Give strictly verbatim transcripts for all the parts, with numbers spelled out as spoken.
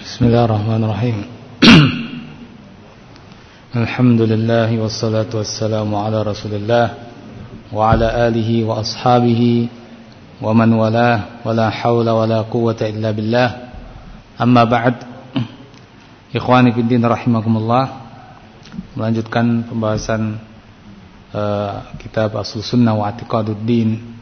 Bismillahirrahmanirrahim. Alhamdulillah wassalatu wassalamu ala Rasulillah wa ala alihi wa ashabihi wa man walah wa la hawla wa la quwwata illa billah. Amma ba'd. Ikhwani fid din rahimakumullah. Melanjutkan pembahasan uh, kitab Aslus Sunnah wa I'tiqaduddin.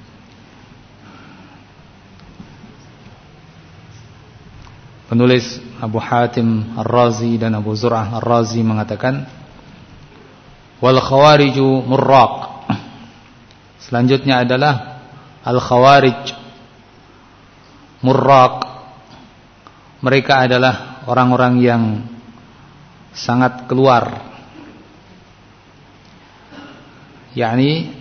Penulis Abu Hatim Ar-Razi dan Abu Zur'ah Ar-Razi mengatakan, wal khawariju murraq. Selanjutnya adalah al-khawarij murraq. Mereka adalah orang-orang yang sangat keluar, yakni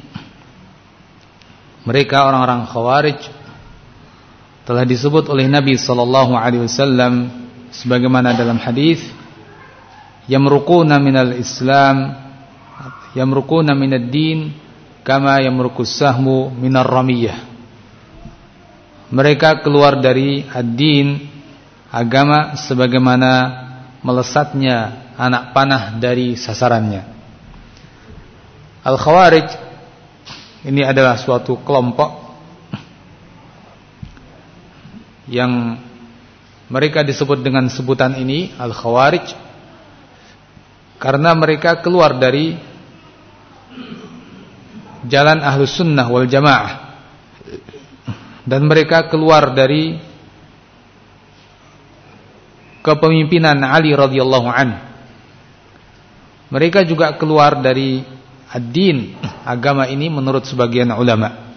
mereka orang-orang khawarij telah disebut oleh Nabi sallallahu alaihi wasallam sebagaimana dalam hadis, yamruquna minal Islam, yamruquna minad din kama yamruqus sahmu minar ramiyah. Mereka keluar dari ad-din, agama, sebagaimana melesatnya anak panah dari sasarannya. Al-Khawarij ini adalah suatu kelompok yang mereka disebut dengan sebutan ini Al-Khawarij karena mereka keluar dari jalan Ahlus Sunnah wal Jamaah, dan mereka keluar dari kepemimpinan Ali radhiyallahu an. Mereka juga keluar dari ad-din, agama ini menurut sebagian ulama.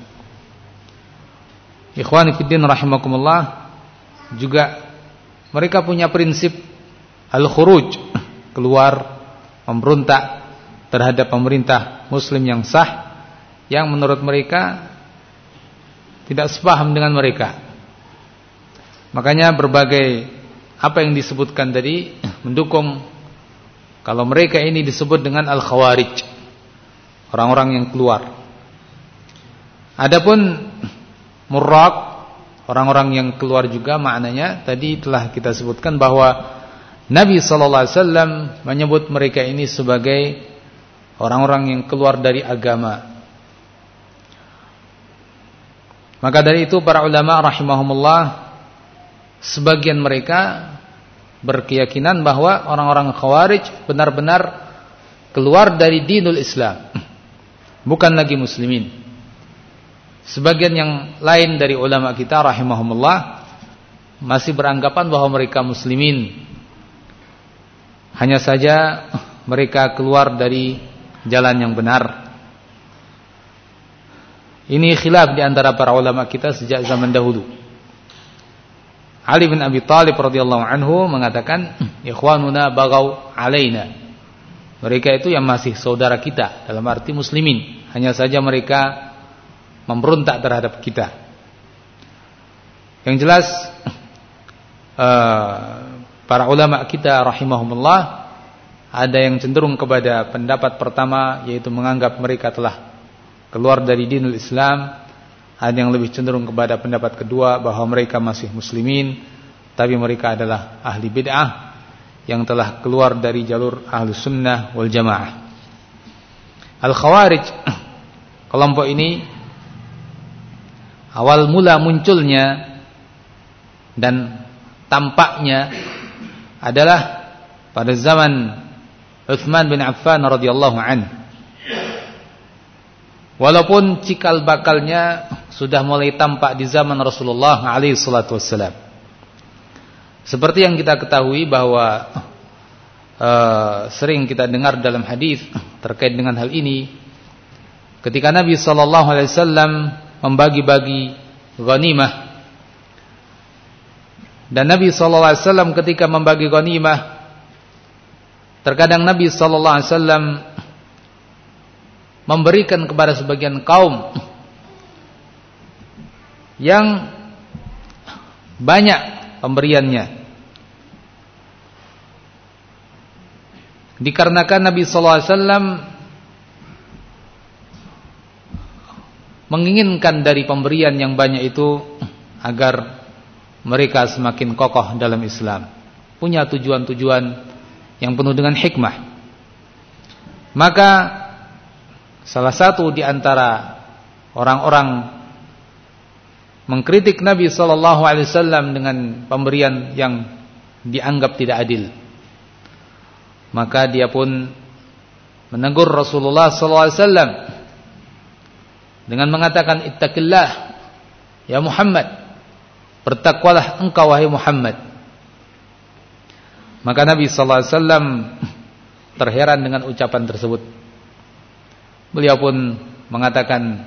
Ikhwani fiddin rahimakumullah, juga mereka punya prinsip al-khuruj, keluar memberontak terhadap pemerintah muslim yang sah, yang menurut mereka tidak sepaham dengan mereka. Makanya berbagai apa yang disebutkan tadi mendukung kalau mereka ini disebut dengan al-khawarij, orang-orang yang keluar. Adapun murraq, orang-orang yang keluar juga maknanya tadi telah kita sebutkan bahwa Nabi sallallahu alaihi wasallam menyebut mereka ini sebagai orang-orang yang keluar dari agama. Maka dari itu para ulama rahimahumullah, sebagian mereka berkeyakinan bahwa orang-orang khawarij benar-benar keluar dari dinul Islam, bukan lagi muslimin. Sebagian yang lain dari ulama kita rahimahumullah masih beranggapan bahwa mereka muslimin, hanya saja mereka keluar dari jalan yang benar. Ini khilaf di antara para ulama kita sejak zaman dahulu. Ali bin Abi Thalib radhiyallahu anhu mengatakan, ikhwanuna baghaw alaina. Mereka itu yang masih saudara kita, dalam arti muslimin, hanya saja mereka memberontak terhadap kita. Yang jelas uh, para ulama kita rahimahumullah ada yang cenderung kepada pendapat pertama, yaitu menganggap mereka telah keluar dari dinul Islam. Ada yang lebih cenderung kepada pendapat kedua, bahwa mereka masih muslimin tapi mereka adalah ahli bid'ah yang telah keluar dari jalur Ahlus Sunnah wal Jamaah. Al-Khawarij, kelompok ini awal mula munculnya dan tampaknya adalah pada zaman Utsman bin Affan radhiyallahu anhu. Walaupun cikal bakalnya sudah mulai tampak di zaman Rasulullah alaihi salatu wassalam. Seperti yang kita ketahui bahwa uh, sering kita dengar dalam hadis terkait dengan hal ini, ketika Nabi sallallahu alaihi wasallam membagi-bagi ghanimah, dan Nabi sallallahu alaihi wasallam ketika membagi ghanimah, terkadang Nabi sallallahu alaihi wasallam memberikan kepada sebagian kaum yang banyak pemberiannya, dikarenakan Nabi sallallahu alaihi wasallam menginginkan dari pemberian yang banyak itu agar mereka semakin kokoh dalam Islam. punya tujuan-tujuan yang penuh dengan hikmah. Maka salah satu di antara orang-orang mengkritik Nabi sallallahu alaihi wasallam dengan pemberian yang dianggap tidak adil, maka dia pun menegur Rasulullah sallallahu alaihi wasallam dengan mengatakan, ittaqillah ya Muhammad, bertakwalah engkau wahai Muhammad. Maka Nabi sallallahu alaihi wasallam terheran dengan ucapan tersebut. Beliau pun mengatakan,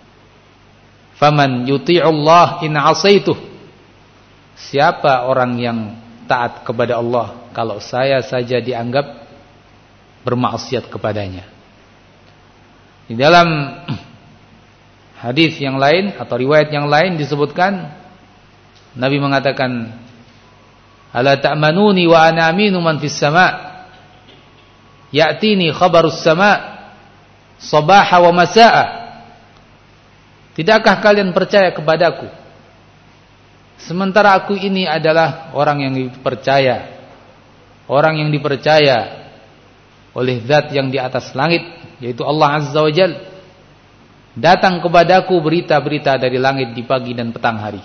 faman yuti'ullah in 'asaituh, siapa orang yang taat kepada Allah kalau saya saja dianggap bermaksiat kepadanya. Di dalam hadis yang lain atau riwayat yang lain disebutkan, Nabi mengatakan, ala ta'manuni wa ana aminu man fis sama', ya'tini khabarus sama' sabaha wa masa'a. Tidakkah kalian percaya kepadaku sementara aku ini adalah orang yang dipercaya, orang yang dipercaya oleh zat yang di atas langit, yaitu Allah Azza wa Jalla. Datang kepadaku berita-berita dari langit di pagi dan petang hari.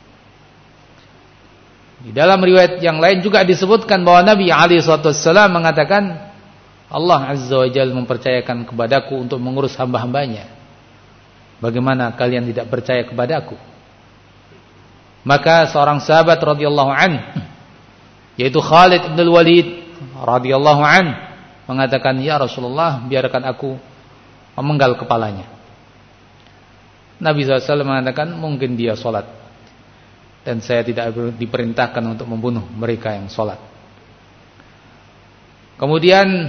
Di dalam riwayat yang lain juga disebutkan bahwa Nabi alaihi wasallam mengatakan, Allah Azza wa Jalla mempercayakan kepadaku untuk mengurus hamba-hambanya. Bagaimana kalian tidak percaya kepadaku? Maka seorang sahabat radhiyallahu anhu, yaitu Khalid bin Walid radhiyallahu anhu, mengatakan, ya Rasulullah, biarkan aku memenggal kepalanya. Nabi shallallahu alaihi wasallam mengatakan, mungkin dia sholat, dan saya tidak diperintahkan untuk membunuh mereka yang sholat. Kemudian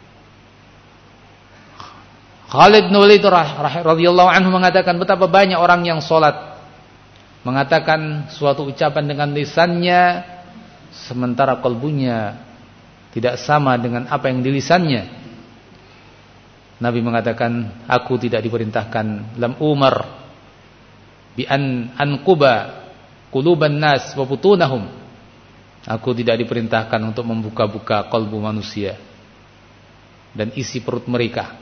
Khalid bin Walid radhiyallahu anhu mengatakan, betapa banyak orang yang sholat mengatakan suatu ucapan dengan lisannya, sementara kalbunya tidak sama dengan apa yang di lisannya. Nabi mengatakan, aku tidak diperintahkan, lam umar bi an anquba quluban nas wa butunahum. Aku tidak diperintahkan untuk membuka-buka kalbu manusia dan isi perut mereka.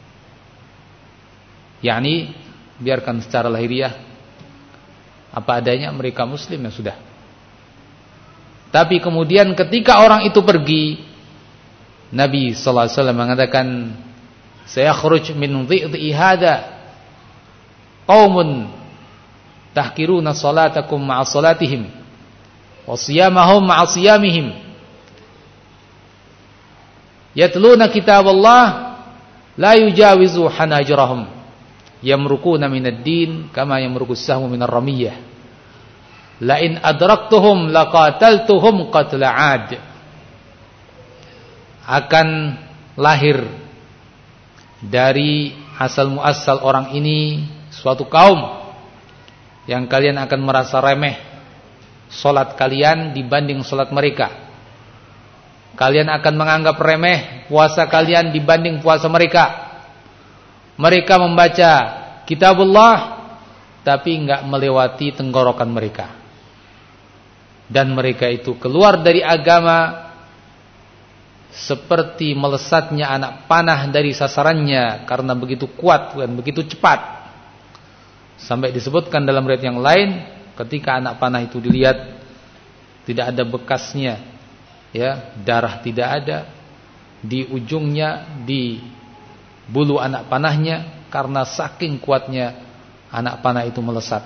yakni biarkan secara lahiriah apa adanya, mereka muslim yang sudah. Tapi kemudian ketika orang itu pergi, Nabi sallallahu alaihi wasallam mengatakan, sayakhruj min dhi'i hadha qaumun tahkiruna salatakum ma'a salatihim wa siyamahum ma'a siyamihim yatluna kitaballah la yujawizu hanajrahum yamrukuna minad din kama yamrukus sahmu minar ramiyah la in adraktuhum laqataltuhum qatla 'ad. Akan lahir dari asal muasal orang ini suatu kaum yang kalian akan merasa remeh salat kalian dibanding salat mereka. Kalian akan menganggap remeh puasa kalian dibanding puasa mereka. Mereka membaca kitabullah tapi enggak melewati tenggorokan mereka. Dan mereka itu keluar dari agama seperti melesatnya anak panah dari sasarannya karena begitu kuat dan begitu cepat. Sampai disebutkan dalam riwayat yang lain, ketika anak panah itu dilihat tidak ada bekasnya, ya, darah tidak ada di ujungnya, di bulu anak panahnya, karena saking kuatnya anak panah itu melesat.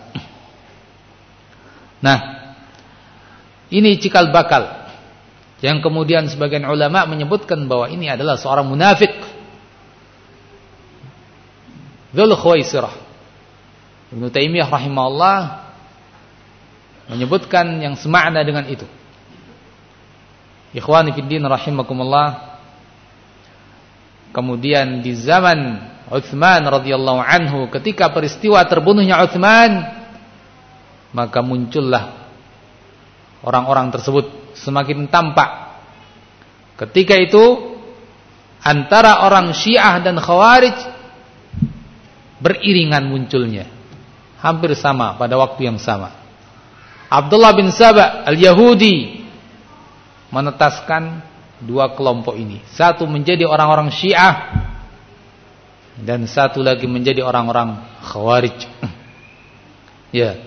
Nah, ini cikal bakal yang kemudian sebagian ulama menyebutkan bahwa ini adalah seorang munafik, Dzul Khuwaisirah. Ibnu Taimiyah rahimahullah menyebutkan yang semakna dengan itu. Ikhwani fiddin rahimakumullah. Kemudian di zaman Utsman radhiyallahu anhu, ketika peristiwa terbunuhnya Utsman, maka muncullah orang-orang tersebut semakin tampak. Ketika itu antara orang Syiah dan Khawarij beriringan munculnya, hampir sama pada waktu yang sama. Abdullah bin Saba al-Yahudi menetaskan dua kelompok ini. Satu menjadi orang-orang Syiah dan satu lagi menjadi orang-orang Khawarij. Ya.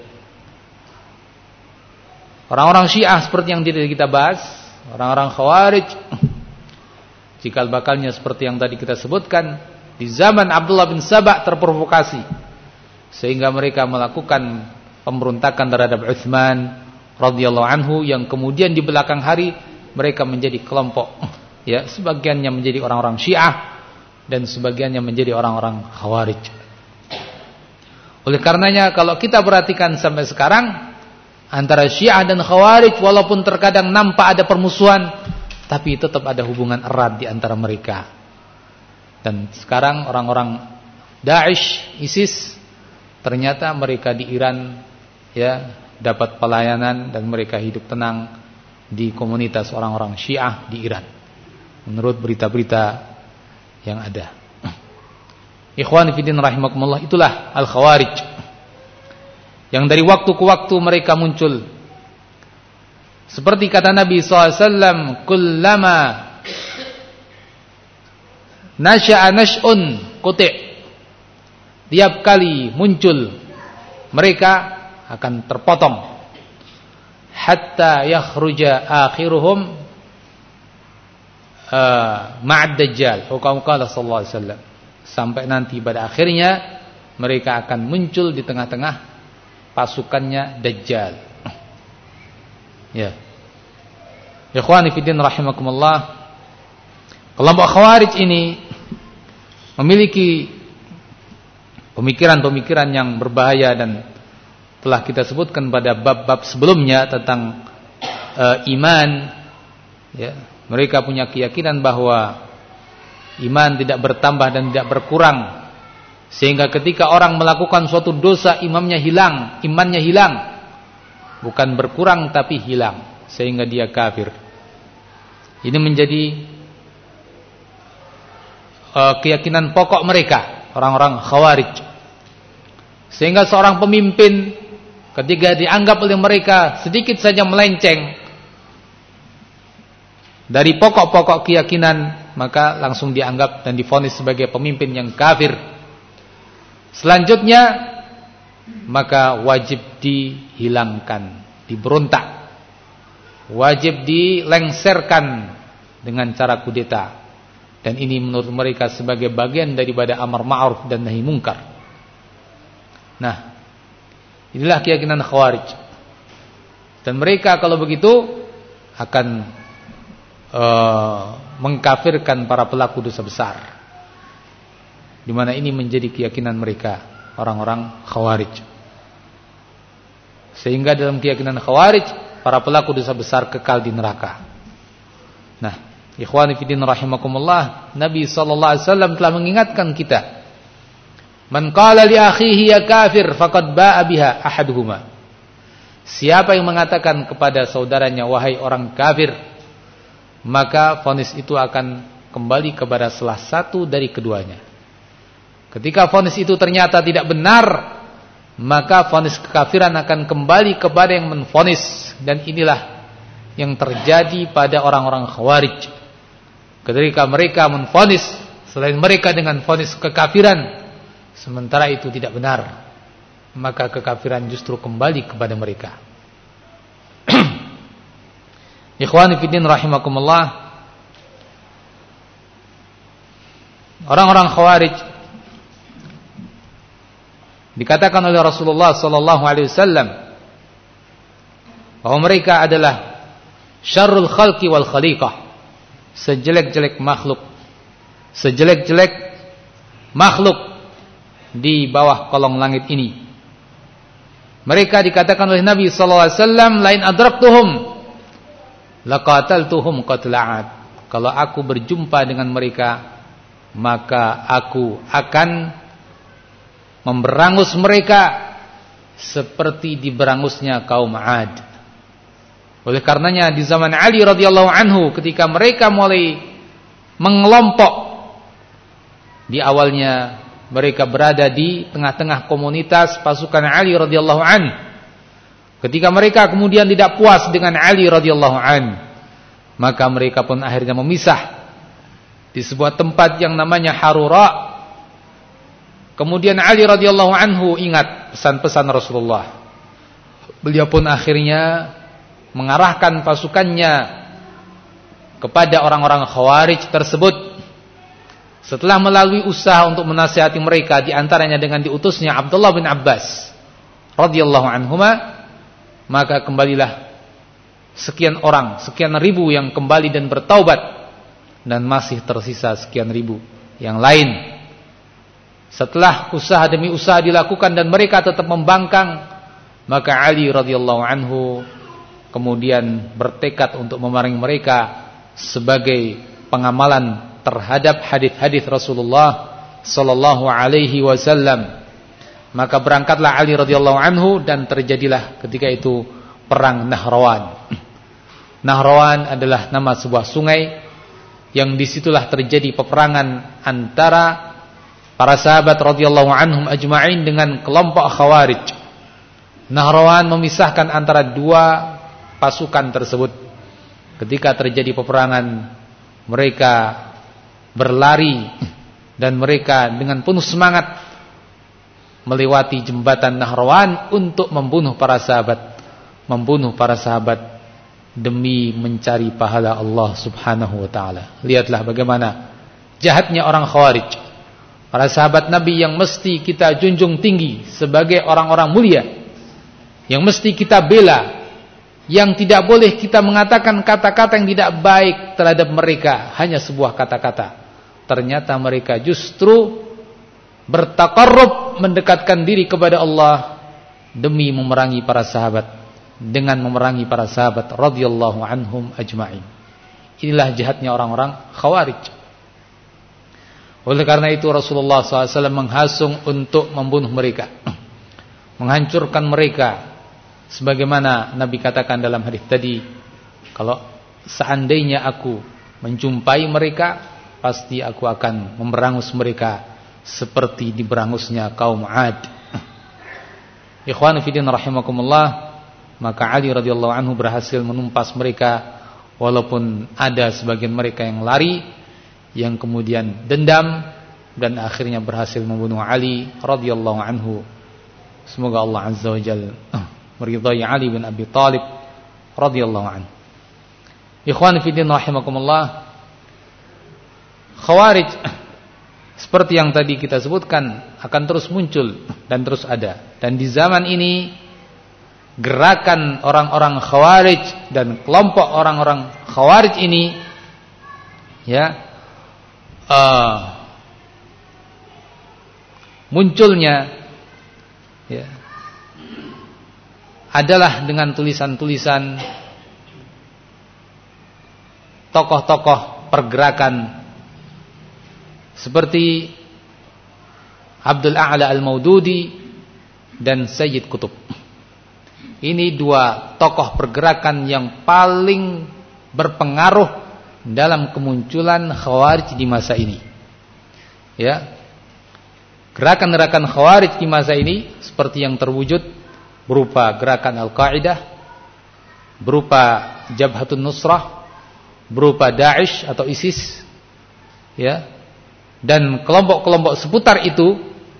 Orang-orang Syiah seperti yang tadi kita bahas, orang-orang Khawarij cikal bakalnya seperti yang tadi kita sebutkan, di zaman Abdullah bin Sabah terprovokasi sehingga mereka melakukan pemberontakan terhadap Utsman radhiyallahu anhu, yang kemudian di belakang hari mereka menjadi kelompok, ya, sebagiannya menjadi orang-orang Syiah dan sebagiannya menjadi orang-orang Khawarij. Oleh karenanya kalau kita perhatikan sampai sekarang, antara Syiah dan Khawarij walaupun terkadang nampak ada permusuhan, tapi tetap ada hubungan erat di antara mereka. Dan sekarang orang-orang Daesh, ISIS, ternyata mereka di Iran, ya, dapat pelayanan dan mereka hidup tenang di komunitas orang-orang Syiah di Iran, menurut berita-berita yang ada. Ikhwani fillah rahimakumullah, itulah Al-Khawarij yang dari waktu ke waktu mereka muncul. Seperti kata Nabi shallallahu alaihi wasallam, kullama nasha'a nash'un quti'. Tiap kali muncul mereka akan terpotong. Hatta yakhruja akhiruhum uh, ma'ad dajjal. Hukum qala sallallahu alaihi wasallam. Sampai nanti pada akhirnya mereka akan muncul di tengah-tengah pasukannya Dajjal. Ya. Ikhwani fillah rahimakumullah, kelompok Khawarij ini memiliki pemikiran-pemikiran yang berbahaya dan telah kita sebutkan pada bab-bab sebelumnya tentang uh, iman, ya. Mereka punya keyakinan bahwa iman tidak bertambah dan tidak berkurang, sehingga ketika orang melakukan suatu dosa imamnya hilang, imannya hilang, bukan berkurang tapi hilang, sehingga dia kafir. Ini menjadi uh, keyakinan pokok mereka, orang-orang Khawarij. Sehingga seorang pemimpin ketika dianggap oleh mereka sedikit saja melenceng dari pokok-pokok keyakinan, maka langsung dianggap dan divonis sebagai pemimpin yang kafir. Selanjutnya maka wajib dihilangkan, diberontak, wajib dilengserkan dengan cara kudeta. Dan ini menurut mereka sebagai bagian daripada amar ma'ruf dan nahi mungkar. Nah, inilah keyakinan Khawarij. Dan mereka kalau begitu akan uh, mengkafirkan para pelaku dosa besar, di mana ini menjadi keyakinan mereka, orang-orang Khawarij. Sehingga dalam keyakinan Khawarij, para pelaku dosa besar kekal di neraka. Nah, ikhwani fillah rahimakumullah, Nabi sallallahu alaihi wasallam telah mengingatkan kita, man qala li akhihi ya kafir faqad ba'a biha ahaduhuma. Siapa yang mengatakan kepada saudaranya wahai orang kafir, maka vonis itu akan kembali kepada salah satu dari keduanya. Ketika vonis itu ternyata tidak benar, maka vonis kekafiran akan kembali kepada yang menvonis. Dan inilah yang terjadi pada orang-orang Khawarij. Ketika mereka menvonis selain mereka dengan vonis kekafiran, sementara itu tidak benar, maka kekafiran justru kembali kepada mereka. Ikhwani fillah rahimakumullah, orang-orang Khawarij dikatakan oleh Rasulullah sallallahu alaihi wasallam bahwa mereka adalah syarrul khalqi wal khaliqah, sejelek-jelek makhluk, sejelek-jelek makhluk di bawah kolong langit ini. Mereka dikatakan oleh Nabi sallallahu alaihi wasallam, lain adraktuhum laqataltuhum qatla'at. Kalau aku berjumpa dengan mereka, maka aku akan memberangus mereka seperti diberangusnya kaum 'Ad. Oleh karenanya di zaman Ali radhiyallahu anhu, ketika mereka mulai mengelompok, di awalnya mereka berada di tengah-tengah komunitas pasukan Ali radhiyallahu anhu. Ketika mereka kemudian tidak puas dengan Ali radhiyallahu anhu, Maka mereka pun akhirnya memisah di sebuah tempat yang namanya Harura. Kemudian Ali radhiyallahu anhu ingat pesan-pesan Rasulullah. Beliau pun akhirnya mengarahkan pasukannya kepada orang-orang Khawarij tersebut. Setelah melalui usaha untuk menasihati mereka, di antaranya dengan diutusnya Abdullah bin Abbas radhiyallahu anhuma, maka kembalilah sekian orang, sekian ribu yang kembali dan bertaubat, dan masih tersisa sekian ribu yang lain. Setelah usaha demi usaha dilakukan dan mereka tetap membangkang, maka Ali radhiyallahu anhu kemudian bertekad untuk memerangi mereka sebagai pengamalan terhadap hadis-hadis Rasulullah sallallahu alaihi wasallam. Maka berangkatlah Ali radhiyallahu anhu dan terjadilah ketika itu perang Nahrawan. Nahrawan adalah nama sebuah sungai yang disitulah terjadi peperangan antara para sahabat radhiyallahu anhum ajma'in dengan kelompok Khawarij. Nahrawan memisahkan antara dua pasukan tersebut. Ketika terjadi peperangan, mereka berlari dan mereka dengan penuh semangat melewati jembatan Nahrawan untuk membunuh para sahabat, membunuh para sahabat demi mencari pahala Allah Subhanahu wa taala. Lihatlah bagaimana jahatnya orang Khawarij. Para sahabat Nabi yang mesti kita junjung tinggi sebagai orang-orang mulia, yang mesti kita bela, yang tidak boleh kita mengatakan kata-kata yang tidak baik terhadap mereka, hanya sebuah kata-kata. Ternyata mereka justru bertaqarrub, mendekatkan diri kepada Allah demi memerangi para sahabat, dengan memerangi para sahabat radhiyallahu anhum ajma'in. Inilah jahatnya orang-orang Khawarij. Oleh karena itu Rasulullah shallallahu alaihi wasallam menghasung untuk membunuh mereka, menghancurkan mereka. Sebagaimana Nabi katakan dalam hadis tadi, kalau seandainya aku menjumpai mereka, pasti aku akan memberangus mereka seperti diberangusnya kaum 'Ad. Ikhwan fillah rahimakumullah, maka Ali radhiyallahu anhu berhasil menumpas mereka, walaupun ada sebagian mereka yang lari, yang kemudian dendam dan akhirnya berhasil membunuh Ali radhiyallahu anhu. Semoga Allah azza wajalla meridai Ali bin Abi Thalib radhiyallahu anhu. Ikhwan fillah rahimakumullah, Khawarij seperti yang tadi kita sebutkan akan terus muncul dan terus ada. Dan di zaman ini gerakan orang-orang Khawarij dan kelompok orang-orang Khawarij ini ya uh, munculnya ya adalah dengan tulisan-tulisan tokoh-tokoh pergerakan seperti Abdul A'la Al-Maududi dan Sayyid Qutb. Ini dua tokoh pergerakan yang paling berpengaruh dalam kemunculan Khawarij di masa ini. Ya. Gerakan-gerakan Khawarij di masa ini seperti yang terwujud berupa gerakan Al-Qa'idah, berupa Jabhatun Nusrah, berupa Daesh atau ISIS, ya, dan kelompok-kelompok seputar itu.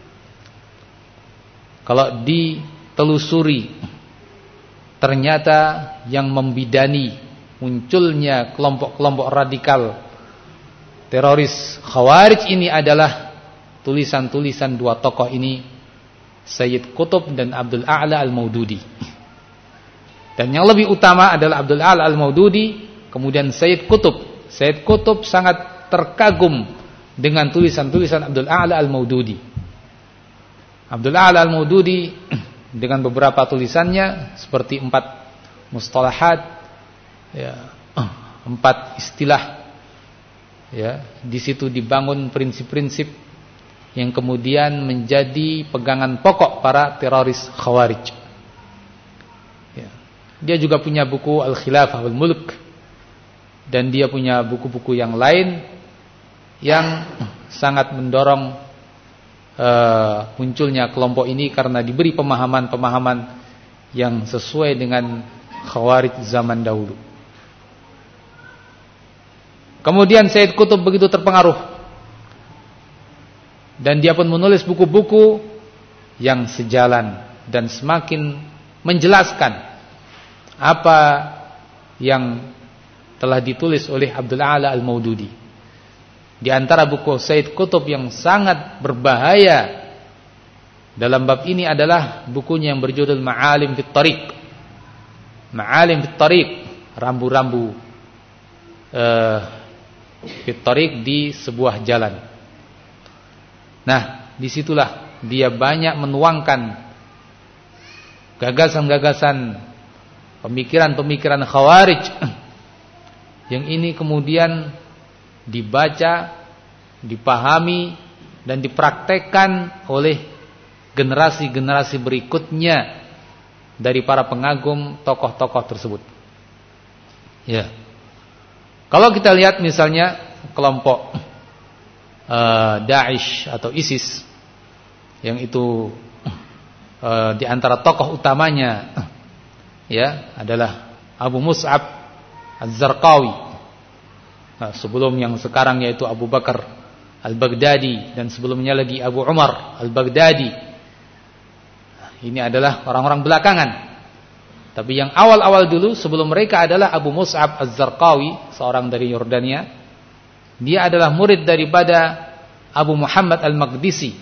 Kalau ditelusuri, ternyata yang membidani munculnya kelompok-kelompok radikal teroris Khawarij ini adalah tulisan-tulisan dua tokoh ini, Sayyid Qutb dan Abdul A'la Al-Maududi. Dan yang lebih utama adalah Abdul A'la Al-Maududi, kemudian Sayyid Qutb. Sayyid Qutb sangat terkagum dengan tulisan-tulisan Abdul A'la Al-Maududi. Abdul A'la Al-Maududi dengan beberapa tulisannya seperti empat mustalahat, ya, empat istilah, ya, di situ dibangun prinsip-prinsip yang kemudian menjadi pegangan pokok para teroris Khawarij. Ya. Dia juga punya buku Al-Khilafah wal Mulk, dan dia punya buku-buku yang lain yang sangat mendorong uh, munculnya kelompok ini karena diberi pemahaman-pemahaman yang sesuai dengan Khawarij zaman dahulu. Kemudian Sayyid Qutb begitu terpengaruh, dan dia pun menulis buku-buku yang sejalan dan semakin menjelaskan apa yang telah ditulis oleh Abdul A'la Al-Maududi. Di antara buku Sayyid Qutb yang sangat berbahaya dalam bab ini adalah bukunya yang berjudul Ma'alim fit Tariq. Ma'alim fit Tariq, rambu-rambu uh, fit Tariq di sebuah jalan. Nah, disitulah dia banyak menuangkan gagasan-gagasan, pemikiran-pemikiran Khawarij yang ini kemudian dibaca, dipahami dan dipraktekkan oleh generasi-generasi berikutnya dari para pengagum tokoh-tokoh tersebut. Ya. Kalau kita lihat misalnya kelompok uh, Daesh atau ISIS, yang itu uh, di antara tokoh utamanya ya adalah Abu Mus'ab Az-Zarqawi. Nah, sebelum yang sekarang yaitu Abu Bakar Al-Baghdadi, dan sebelumnya lagi Abu Umar Al-Baghdadi. Ini adalah orang-orang belakangan. Tapi yang awal-awal dulu sebelum mereka adalah Abu Mus'ab Az-Zarqawi, seorang dari Yordania. Dia adalah murid daripada Abu Muhammad Al-Maqdisi,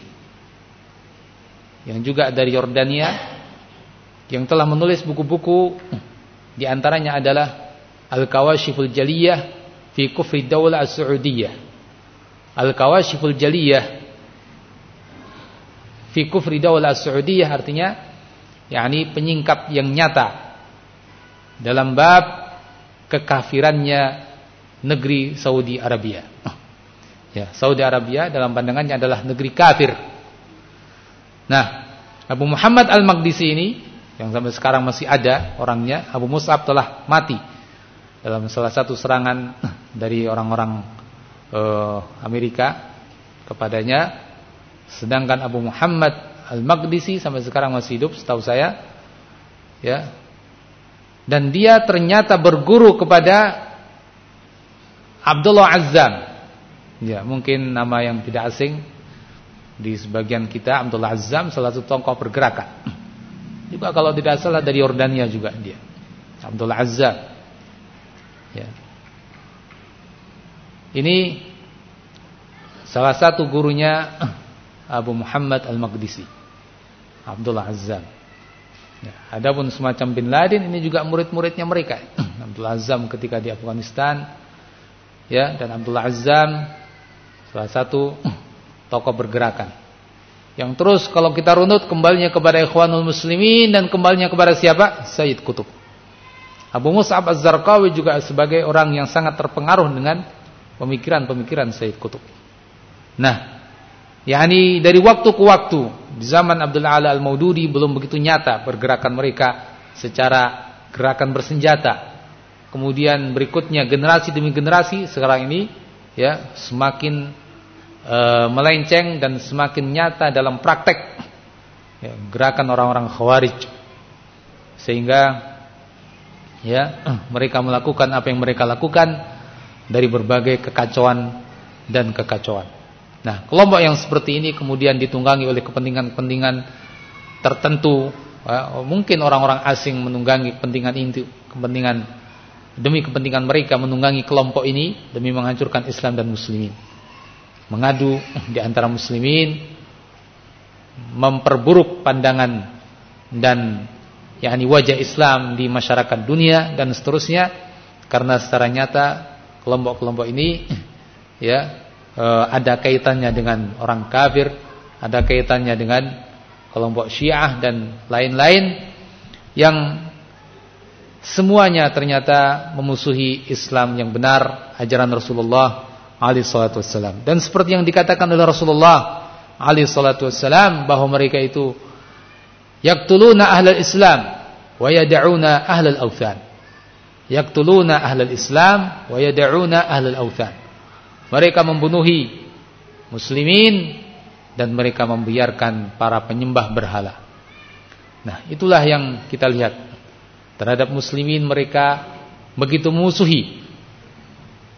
yang juga dari Yordania, yang telah menulis buku-buku, di antaranya adalah Al-Kawashiful Jaliyah fi Kufri Daulah As-Saudiyah. Al-Kawashiful Jaliyah fi Kufri Daulah As-Saudiyah artinya yakni penyingkap yang nyata dalam bab kekafirannya negeri Saudi Arabia. Ya, Saudi Arabia dalam pandangannya adalah negeri kafir. Nah, Abu Muhammad Al-Maqdisi ini yang sampai sekarang masih ada orangnya, Abu Mus'ab telah mati dalam salah satu serangan dari orang-orang uh, Amerika kepadanya. Sedangkan Abu Muhammad Al-Maqdisi sampai sekarang masih hidup setahu saya, ya. Dan dia ternyata berguru kepada Abdullah Azzam. Ya, mungkin nama yang tidak asing di sebagian kita. Abdullah Azzam salah satu tokoh pergerakan. Juga kalau tidak salah dari Yordania juga dia. Abdullah Azzam. Ya. Ini salah satu gurunya Abu Muhammad Al-Maqdisi, Abdullah Azzam. Ya, adapun semacam Bin Laden ini juga murid-muridnya mereka. Abdullah Azzam ketika di Afghanistan, ya, dan Abdullah Azzam salah satu tokoh bergerakan. Yang terus kalau kita runut kembalinya kepada Ikhwanul Muslimin dan kembalinya kepada siapa? Sayyid Qutb. Abu Mus'ab Az-Zarqawi juga sebagai orang yang sangat terpengaruh dengan pemikiran-pemikiran Sayyid Qutb. Nah, yakni dari waktu ke waktu di zaman Abdul A'la Al-Maududi belum begitu nyata pergerakan mereka secara gerakan bersenjata. Kemudian berikutnya generasi demi generasi sekarang ini ya semakin e, melenceng dan semakin nyata dalam praktek ya, gerakan orang-orang Khawarij, sehingga ya mereka melakukan apa yang mereka lakukan dari berbagai kekacauan dan kekacauan. Nah, kelompok yang seperti ini kemudian ditunggangi oleh kepentingan-kepentingan tertentu. Ya, mungkin orang-orang asing menunggangi kepentingan itu, kepentingan demi kepentingan mereka menunggangi kelompok ini demi menghancurkan Islam dan muslimin. Mengadu di antara muslimin, memperburuk pandangan dan yakni wajah Islam di masyarakat dunia dan seterusnya, karena secara nyata kelompok-kelompok ini ya e, ada kaitannya dengan orang kafir, ada kaitannya dengan kelompok Syiah dan lain-lain yang semuanya ternyata memusuhi Islam yang benar, ajaran Rasulullah alaihi salatu wassalam. Dan seperti yang dikatakan oleh Rasulullah alaihi salatu wassalam bahwa mereka itu yaqtuluna ahlal Islam wa yad'una ahlal awthan. Yaqtuluna ahlal Islam wa yad'una ahlal awthan. Mereka membunuhi muslimin dan mereka membiarkan para penyembah berhala. Nah, itulah yang kita lihat terhadap muslimin, mereka begitu musuhi.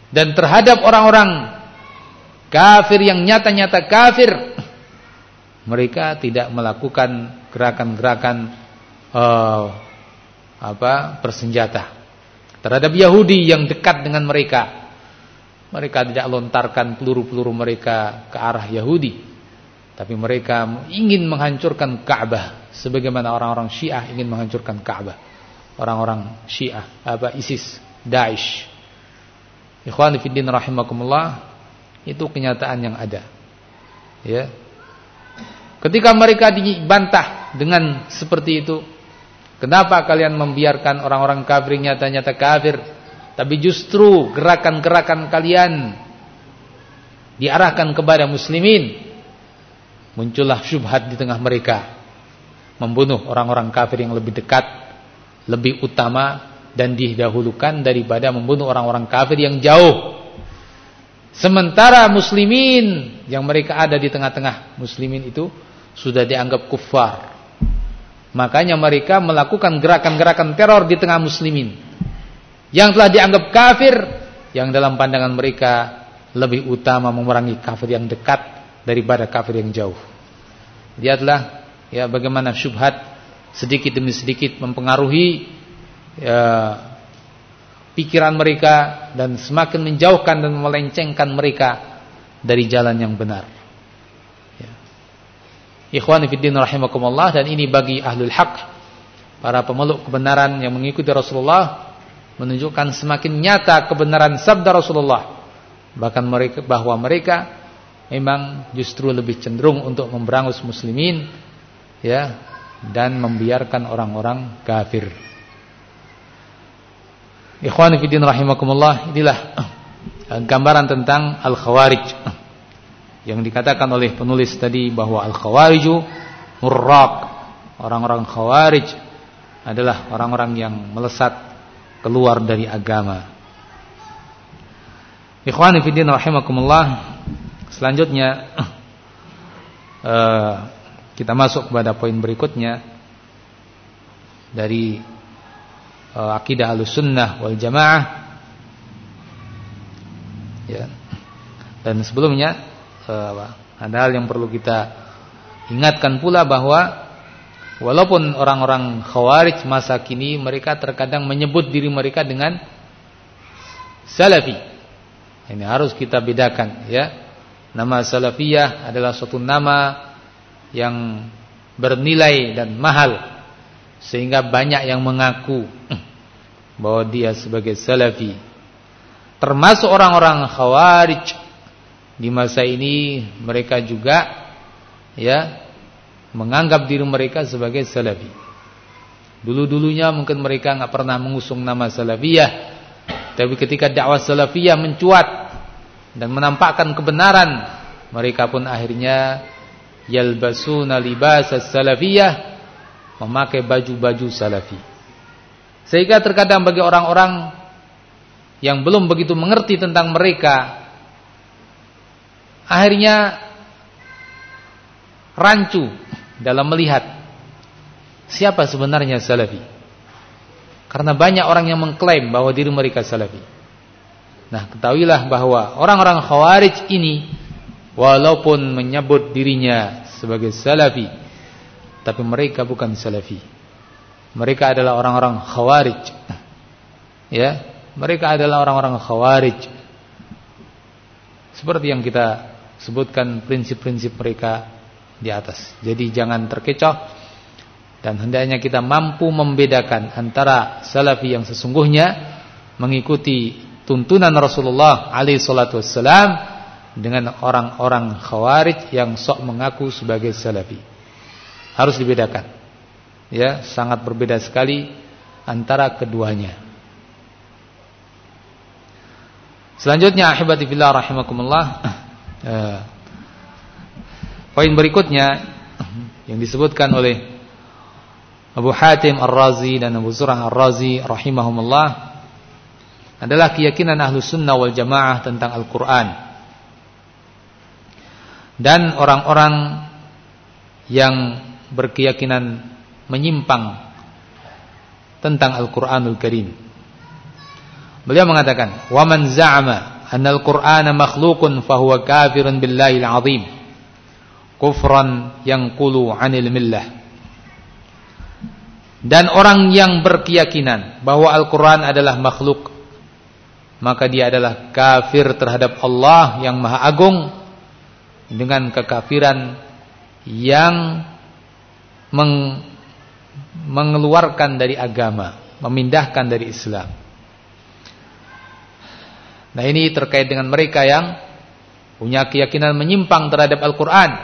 Dan terhadap orang-orang kafir yang nyata-nyata kafir, mereka tidak melakukan gerakan-gerakan uh, apa bersenjata. Terhadap Yahudi yang dekat dengan mereka, mereka tidak lontarkan peluru-peluru mereka ke arah Yahudi, tapi mereka ingin menghancurkan Ka'bah sebagaimana orang-orang Syiah ingin menghancurkan Ka'bah. Orang-orang Syiah, apa ISIS, Daesh. Ikhwani fiddin rahimakumullah, itu kenyataan yang ada. Ya. Ketika mereka dibantah dengan seperti itu, kenapa kalian membiarkan orang-orang kafir nyata-nyata kafir, tapi justru gerakan-gerakan kalian diarahkan kepada muslimin? Muncullah syubhat di tengah mereka, membunuh orang-orang kafir yang lebih dekat, lebih utama dan didahulukan daripada membunuh orang-orang kafir yang jauh. Sementara muslimin yang mereka ada di tengah-tengah muslimin itu sudah dianggap kufar. Makanya mereka melakukan gerakan-gerakan teror di tengah muslimin yang telah dianggap kafir, yang dalam pandangan mereka lebih utama memerangi kafir yang dekat daripada kafir yang jauh. Lihatlah ya bagaimana syubhat sedikit demi sedikit mempengaruhi ya, pikiran mereka dan semakin menjauhkan dan melencengkan mereka dari jalan yang benar. Ya. Ikhwani fiddin rahimakumullah, dan ini bagi ahlul haq, para pemeluk kebenaran yang mengikuti Rasulullah, menunjukkan semakin nyata kebenaran sabda Rasulullah. Bahkan mereka bahwa mereka memang justru lebih cenderung untuk memberangus muslimin, ya, dan membiarkan orang-orang kafir. Ikhwani fiddin rahimakumullah, inilah gambaran tentang al-khawarij yang dikatakan oleh penulis tadi bahwa al-khawariju murraq. Orang-orang khawarij adalah orang-orang yang melesat keluar dari agama. Ikhwani fiddin rahimakumullah, selanjutnya uh, kita masuk kepada poin berikutnya dari uh, akidah Ahlussunnah wal Jamaah. Ya. Dan sebelumnya uh, ada hal yang perlu kita ingatkan pula bahwa walaupun orang-orang khawarij masa kini mereka terkadang menyebut diri mereka dengan salafi. Ini harus kita bedakan, ya. Nama salafiyah adalah suatu nama yang bernilai dan mahal, sehingga banyak yang mengaku bahwa dia sebagai salafi. Termasuk orang-orang khawarij di masa ini, mereka juga ya menganggap diri mereka sebagai salafi. Dulu-dulunya mungkin mereka enggak pernah mengusung nama salafiyah, tapi ketika dakwah salafiyah mencuat dan menampakkan kebenaran, mereka pun akhirnya yalbasuna libasas salafiyah, memakai baju-baju salafi. Sehingga terkadang bagi orang-orang yang belum begitu mengerti tentang mereka, akhirnya rancu dalam melihat siapa sebenarnya salafi. Karena banyak orang yang mengklaim bahwa diri mereka salafi. Nah, ketahuilah bahwa orang-orang khawarij ini walaupun menyebut dirinya sebagai salafi, tapi mereka bukan salafi. Mereka adalah orang-orang khawarij. Ya, mereka adalah orang-orang khawarij. Seperti yang kita sebutkan prinsip-prinsip mereka di atas. Jadi jangan terkecoh, dan hendaknya kita mampu membedakan antara salafi yang sesungguhnya mengikuti tuntunan Rasulullah alaihi salatu wassalam dengan orang-orang khawarij yang sok mengaku sebagai salafi. Harus dibedakan. Ya, sangat berbeda sekali antara keduanya. Selanjutnya ahibati fillah rahimakumullah, eh, poin berikutnya yang disebutkan oleh Abu Hatim Ar-Razi dan Abu Zur'ah Ar-Razi rahimahumullah adalah keyakinan Ahlussunnah wal Jamaah tentang Al-Quran. Dan orang-orang yang berkeyakinan menyimpang tentang Al-Quranul Karim. Beliau mengatakan, "Wa man za'ama annal Qur'ana makhluqun fahuwa kafirun billahil azim kufran yanqulu 'anil millah. Dan orang yang berkeyakinan bahwa Al-Qur'an adalah makhluk, maka dia adalah kafir terhadap Allah yang Maha Agung dengan kekafiran yang meng, mengeluarkan dari agama, memindahkan dari Islam. Nah, ini terkait dengan mereka yang punya keyakinan menyimpang terhadap Al-Qur'an.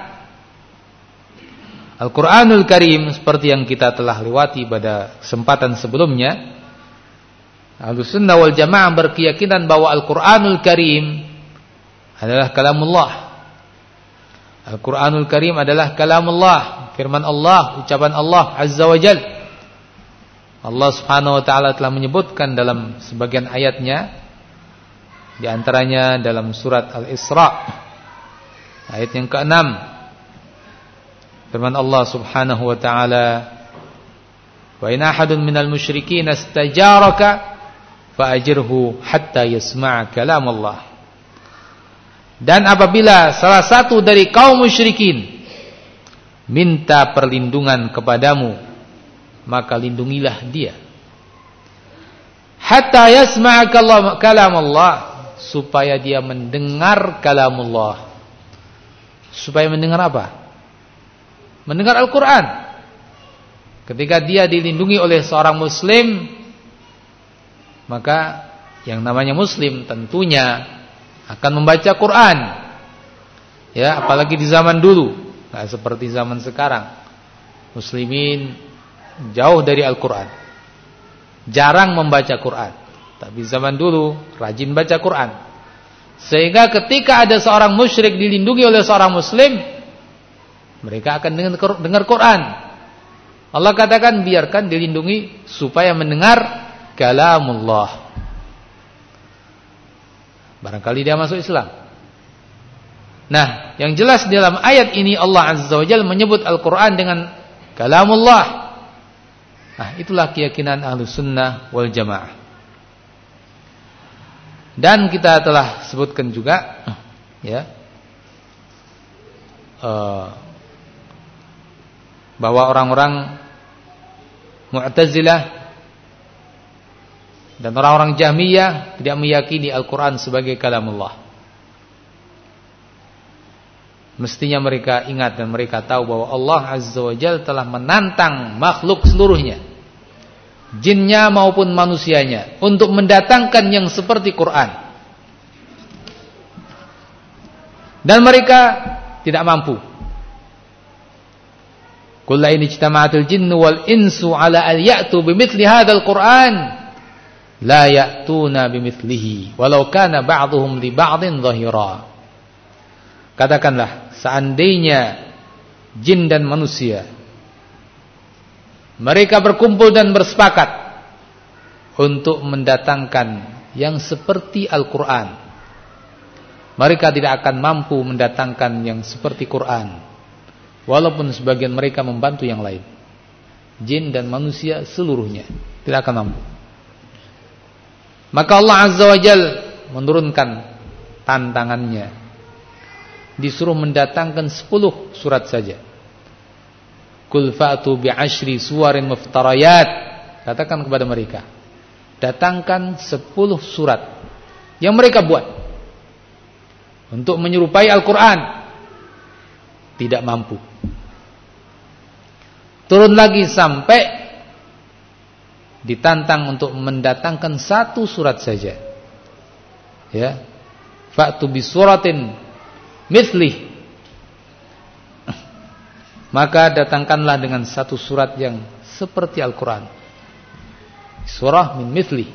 Al-Qur'anul Karim seperti yang kita telah lewati pada kesempatan sebelumnya, Ahlussunnah wal Jamaah berkeyakinan bahwa Al-Qur'anul Karim adalah kalamullah. Al-Qur'anul Karim adalah kalamullah, firman Allah, ucapan Allah Azza wa Jal. Allah Subhanahu wa taala telah menyebutkan dalam sebagian ayatnya, di antaranya dalam surat Al-Isra ayat yang keenam. Firman Allah Subhanahu wa taala, "Wa in ahadun minal musyrikin istajaraka fa'ajirhu hatta yasma'a kalam Allah." Dan apabila salah satu dari kaum musyrikin minta perlindungan kepadamu, maka lindungilah dia hatta yasma'a kalam Allah, supaya dia mendengar kalam Allah. Supaya mendengar apa? Mendengar Al-Quran. Ketika dia dilindungi oleh seorang muslim, maka yang namanya muslim tentunya akan membaca Quran. Ya, apalagi di zaman dulu, nah, seperti zaman sekarang. Muslimin jauh dari Al-Quran, jarang membaca Quran. Tapi zaman dulu rajin baca Quran. Sehingga ketika ada seorang musyrik dilindungi oleh seorang muslim, mereka akan dengar, dengar Quran. Allah katakan biarkan dilindungi supaya mendengar kalamullah. Barangkali dia masuk Islam. Nah, yang jelas dalam ayat ini Allah Azza wa Jalla menyebut Al-Quran dengan kalamullah. Nah, itulah keyakinan Ahlussunnah wal Jamaah. Dan kita telah sebutkan juga, ya, uh, bahwa orang-orang Mu'tazilah dan orang-orang Jahmiyah tidak meyakini Al-Quran sebagai kalamullah. Mestinya mereka ingat dan mereka tahu bahwa Allah Azza wa Jalla telah menantang makhluk seluruhnya, jinnya maupun manusianya, untuk mendatangkan yang seperti Quran. Dan mereka tidak mampu. Qul la in ijtama'atil jinnu wal insu ala an ya'tu bimithli hadzal Qur'an la ya'tuna bimithlihi walau kana ba'dhum li ba'dhin dhahira. Katakanlah, seandainya jin dan manusia mereka berkumpul dan bersepakat untuk mendatangkan yang seperti Al-Qur'an, mereka tidak akan mampu mendatangkan yang seperti Quran. Walaupun sebagian mereka membantu yang lain, jin dan manusia seluruhnya tidak akan mampu. Maka Allah Azza wa Jalla menurunkan tantangannya, disuruh mendatangkan sepuluh surat saja. Qul fa'tu bi'ashri suwarin muftarayat, katakan kepada mereka, datangkan sepuluh surat yang mereka buat untuk menyerupai Al-Quran. Tidak mampu. Turun lagi sampai ditantang untuk mendatangkan satu surat saja. Ya, fa'tu bisuratin mithlih, maka datangkanlah dengan satu surat yang seperti Al-Quran. Surah min mithlih,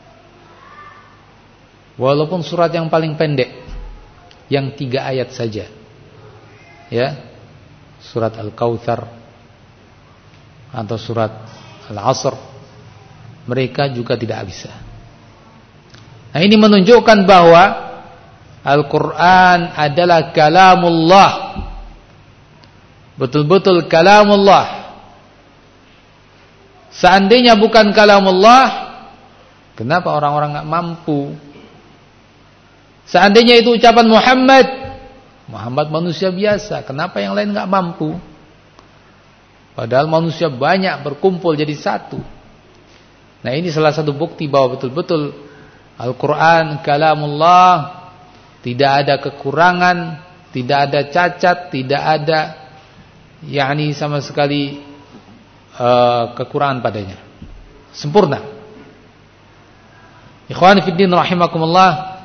walaupun surat yang paling pendek, yang tiga ayat saja. Ya, surat Al-Kautsar atau surat Al-Asr, mereka juga tidak bisa. Nah, ini menunjukkan bahwa Al-Quran adalah kalamullah, betul-betul kalamullah. Seandainya bukan kalamullah, kenapa orang-orang gak mampu? Seandainya itu ucapan Muhammad, Muhammad manusia biasa, kenapa yang lain enggak mampu? Padahal manusia banyak berkumpul jadi satu. Nah, ini salah satu bukti bahwa betul-betul Al-Quran kalamullah, tidak ada kekurangan, tidak ada cacat, tidak ada yakni sama sekali uh, kekurangan padanya. Sempurna. Ikhwani fi din rahimakumullah.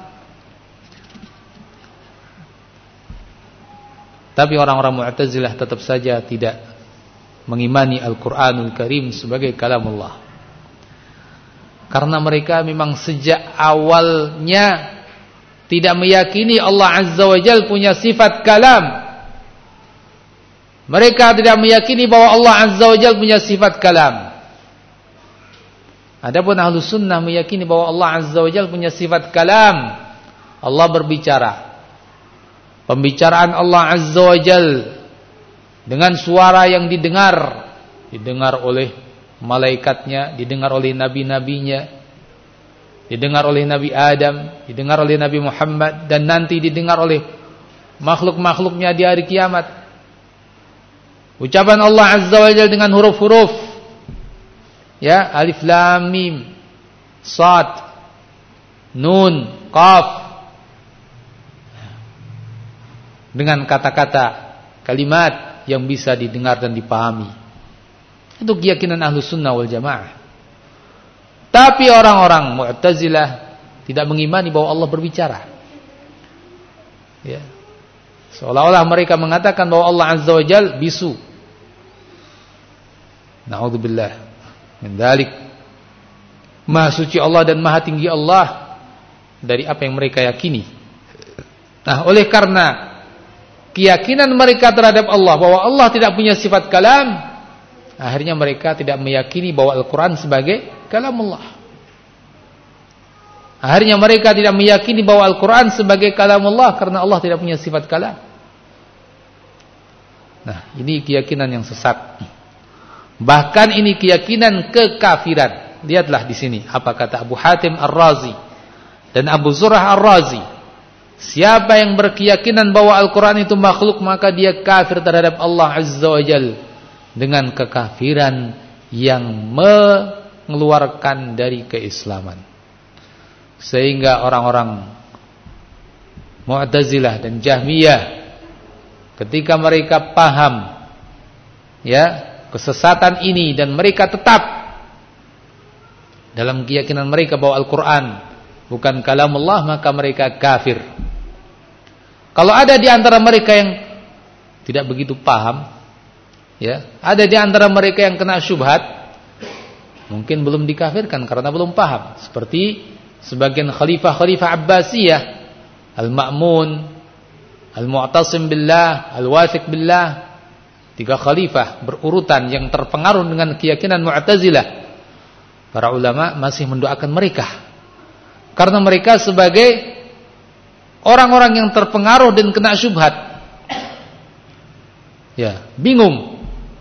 Tapi orang-orang Mu'tazilah tetap saja tidak mengimani Al-Quranul Karim sebagai kalamullah. Karena mereka memang sejak awalnya tidak meyakini Allah Azza wa Jalla punya sifat kalam. Mereka tidak meyakini bahwa Allah Azza wa Jalla punya sifat kalam. Adapun Ahlus Sunnah meyakini bahwa Allah Azza wa Jalla punya sifat kalam. Allah berbicara. Pembicaraan Allah Azza wa Jalla dengan suara yang didengar, didengar oleh malaikatnya, didengar oleh nabi-nabinya, didengar oleh Nabi Adam, didengar oleh Nabi Muhammad, dan nanti didengar oleh makhluk-makhluknya di hari kiamat. Ucapan Allah Azza wa Jalla dengan huruf-huruf, ya, alif lam mim, sad, nun, qaf, dengan kata-kata, kalimat yang bisa didengar dan dipahami. Itu keyakinan Ahlus Sunnah wal Jamaah. Tapi orang-orang Mu'tazilah tidak mengimani bahwa Allah berbicara. Ya. Seolah-olah mereka mengatakan bahwa Allah Azza wa Jalla bisu. Na'udzubillah min dzalik. Maha suci Allah dan maha tinggi Allah dari apa yang mereka yakini. Nah, oleh karena keyakinan mereka terhadap Allah bahwa Allah tidak punya sifat kalam, akhirnya mereka tidak meyakini bahwa Al-Quran sebagai kalamullah. Akhirnya mereka tidak meyakini bahwa Al-Quran sebagai kalamullah karena Allah tidak punya sifat kalam. Nah, ini keyakinan yang sesat. Bahkan ini keyakinan kekafiran. Lihatlah di sini apa kata Abu Hatim Ar-Razi dan Abu Zur'ah Ar-Razi. Siapa yang berkeyakinan bahwa Al-Quran itu makhluk, maka dia kafir terhadap Allah Azza wa Jalla dengan kekafiran yang mengeluarkan dari keislaman. Sehingga orang-orang Mu'tazilah dan Jahmiyah ketika mereka paham ya kesesatan ini dan mereka tetap dalam keyakinan mereka bahwa Al-Quran bukan kalamullah, maka mereka kafir. Kalau ada di antara mereka yang tidak begitu paham, ya, ada di antara mereka yang kena syubhat, mungkin belum dikafirkan karena belum paham. Seperti sebagian khalifah-khalifah Abbasiyah, Al-Ma'mun, Al-Mu'tasim billah, Al-Wathiq billah, tiga khalifah berurutan yang terpengaruh dengan keyakinan Mu'tazilah. Para ulama masih mendoakan mereka karena mereka sebagai orang-orang yang terpengaruh dan kena syubhat, ya, bingung,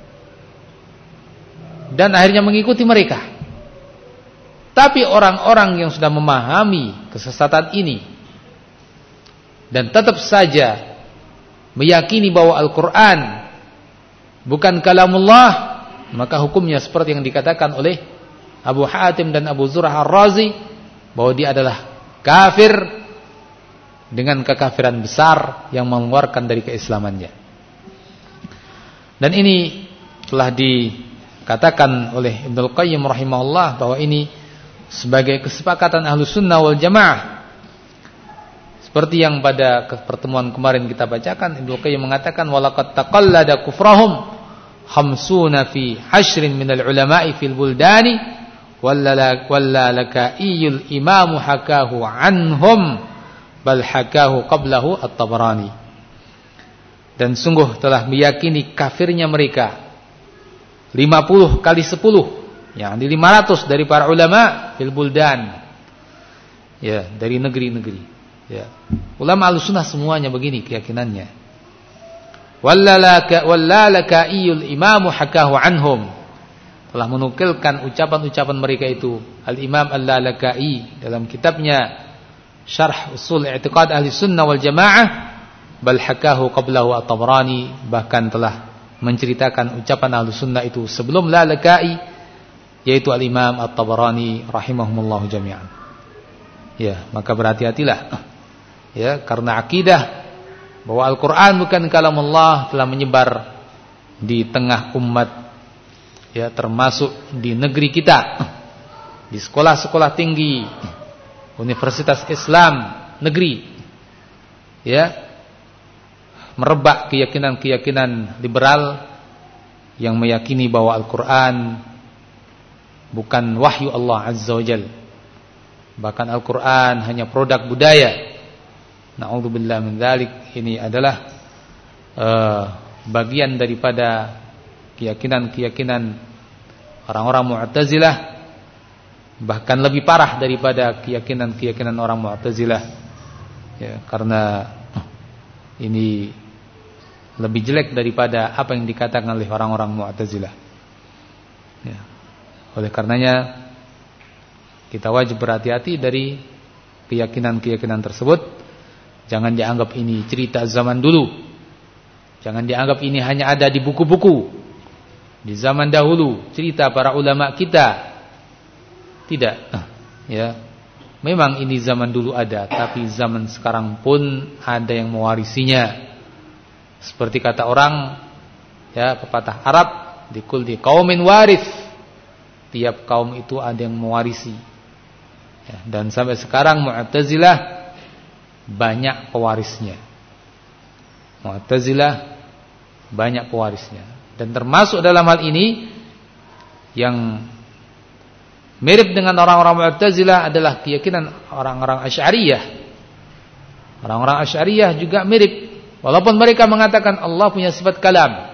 dan akhirnya mengikuti mereka. Tapi orang-orang yang sudah memahami kesesatan ini dan tetap saja meyakini bahwa Al-Quran bukan kalamullah, maka hukumnya seperti yang dikatakan oleh Abu Hatim dan Abu Zur'ah Ar-Razi, bahwa dia adalah kafir dengan kekafiran besar yang mengeluarkan dari keislamannya. Dan ini telah dikatakan oleh Ibnul Qayyim rahimahullah bahwa ini sebagai kesepakatan Ahlus Sunnah wal Jamaah. Seperti yang pada pertemuan kemarin kita bacakan, Ibnul Qayyim mengatakan walaqad taqallada kufrahum khamsuna fi hashrin minal ulama'i fil buldani wallalakaiyul imamu hakahu anhum bal hakahu qablahu at-Tabarani. Dan sungguh telah meyakini kafirnya mereka lima puluh kali sepuluh, yang di lima ratus dari para ulama fil buldan, ya, dari negeri-negeri, ya. Ulama Ahlussunnah semuanya begini keyakinannya. Wallalaka wallalakaiyul imamu hakahu anhum, telah menukilkan ucapan-ucapan mereka itu Al-Imam Al-Lalaka'i dalam kitabnya syarh usul i'tiqad ahli sunnah wal jamaah, bal hakahu qablahu at-Tabrani, bahkan telah menceritakan ucapan ahli sunnah itu sebelum Lalaka'i, yaitu al-Imam at-Tabrani rahimahumullahu jami'an. Ya, maka berhati-hatilah. Ya, karena akidah bahwa Al-Qur'an bukan kalamullah telah menyebar di tengah umat, ya, termasuk di negeri kita, di sekolah-sekolah tinggi, universitas Islam negeri, ya, merebak keyakinan-keyakinan liberal yang meyakini bahwa Al-Quran bukan wahyu Allah Azza wa Jal, bahkan Al-Quran hanya produk budaya. Na'udzubillah min dzalik. Ini adalah uh, bagian daripada keyakinan-keyakinan orang-orang Mu'tazilah, bahkan lebih parah daripada keyakinan-keyakinan orang Mu'tazilah, ya, karena ini lebih jelek daripada apa yang dikatakan oleh orang-orang Mu'tazilah, ya. Oleh karenanya kita wajib berhati-hati dari keyakinan-keyakinan tersebut. Jangan dianggap ini cerita zaman dulu, jangan dianggap ini hanya ada di buku-buku di zaman dahulu, cerita para ulama kita. Tidak, ya. Memang ini zaman dulu ada, tapi zaman sekarang pun ada yang mewarisinya. Seperti kata orang, ya, pepatah Arab, di kulli qaumin warith. Tiap kaum itu ada yang mewarisi. Ya, dan sampai sekarang Mu'tazilah banyak pewarisnya. Mu'tazilah banyak pewarisnya. Dan termasuk dalam hal ini yang mirip dengan orang-orang Mu'tazilah adalah keyakinan orang-orang Asy'ariyah. Orang-orang Asy'ariyah juga mirip, walaupun mereka mengatakan Allah punya sifat kalam.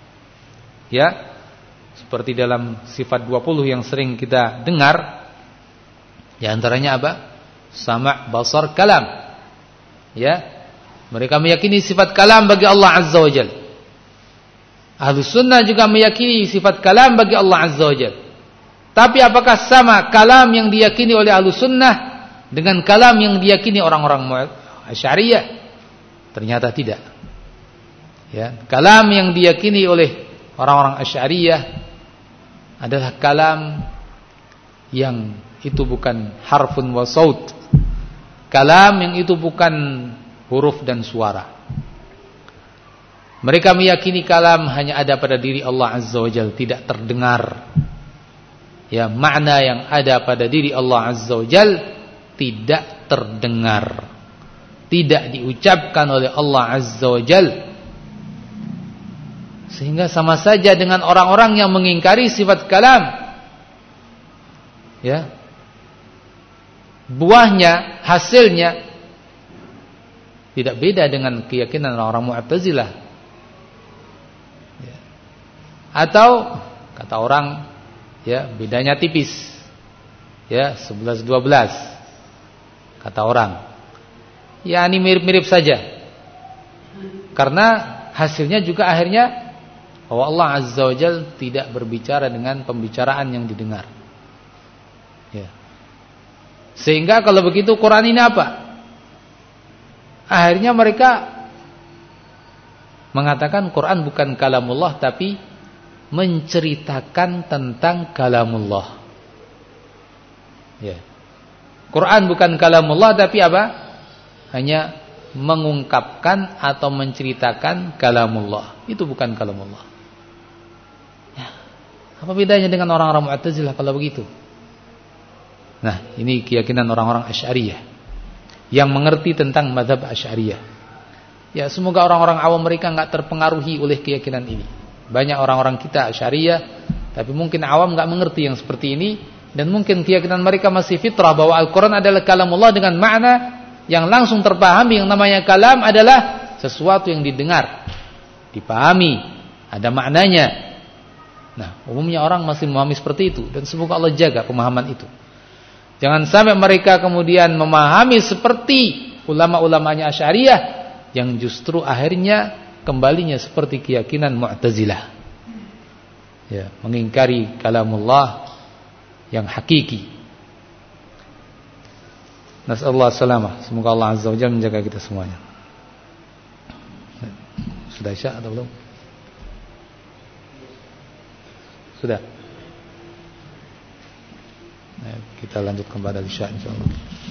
Ya, seperti dalam sifat dua puluh yang sering kita dengar, di antaranya apa? Sama', basar, kalam. Ya, mereka meyakini sifat kalam bagi Allah Azza wa Jalla. Ahlus sunnah juga meyakini sifat kalam bagi Allah Azza wa Jalla. Tapi apakah sama kalam yang diyakini oleh Ahlus sunnah dengan kalam yang diyakini orang-orang Asy'ariyah? Ternyata tidak. Ya, kalam yang diyakini oleh orang-orang Asy'ariyah adalah kalam yang itu bukan harfun wa saut. Kalam yang itu bukan huruf dan suara. Mereka meyakini kalam hanya ada pada diri Allah Azza wa Jalla, tidak terdengar. Ya, makna yang ada pada diri Allah Azza wa Jalla tidak terdengar, tidak diucapkan oleh Allah Azza wa Jalla. Sehingga sama saja dengan orang-orang yang mengingkari sifat kalam. Ya. Buahnya, hasilnya tidak beda dengan keyakinan orang-orang Mu'tazilah. Ya. Atau kata orang, ya, bedanya tipis. Ya, sebelas dua belas. Kata orang. Ya, ini mirip-mirip saja. Karena hasilnya juga akhirnya bahwa Allah Azza wa Jalla tidak berbicara dengan pembicaraan yang didengar. Ya. Sehingga kalau begitu Quran ini apa? Akhirnya mereka mengatakan Quran bukan kalamullah tapi menceritakan tentang kalamullah. Ya. Quran bukan kalamullah tapi apa? Hanya mengungkapkan atau menceritakan kalamullah. Itu bukan kalamullah. Ya. Apa bedanya dengan orang-orang Mu'tazilah kalau begitu? Nah, ini keyakinan orang-orang Asy'ariyah yang mengerti tentang mazhab Asy'ariyah. Ya, semoga orang-orang awam mereka enggak terpengaruhi oleh keyakinan ini. Banyak orang-orang kita Asy'ariyah, tapi mungkin awam enggak mengerti yang seperti ini, dan mungkin keyakinan mereka masih fitrah bahwa Al-Qur'an adalah kalamullah dengan makna yang langsung terpahami. Yang namanya kalam adalah sesuatu yang didengar, dipahami, ada maknanya. Nah, umumnya orang masih memahami seperti itu, dan semoga Allah jaga pemahaman itu. Jangan sampai mereka kemudian memahami seperti ulama-ulamanya Asy'ariyah yang justru akhirnya kembalinya seperti keyakinan Mu'tazilah. Ya, mengingkari kalamullah yang hakiki. Nasallahu salamah. Semoga Allah Azza wa Jalla menjaga kita semuanya. Sudah isya atau belum? Sudah. Nah, kita lanjutkan pada isya insyaallah.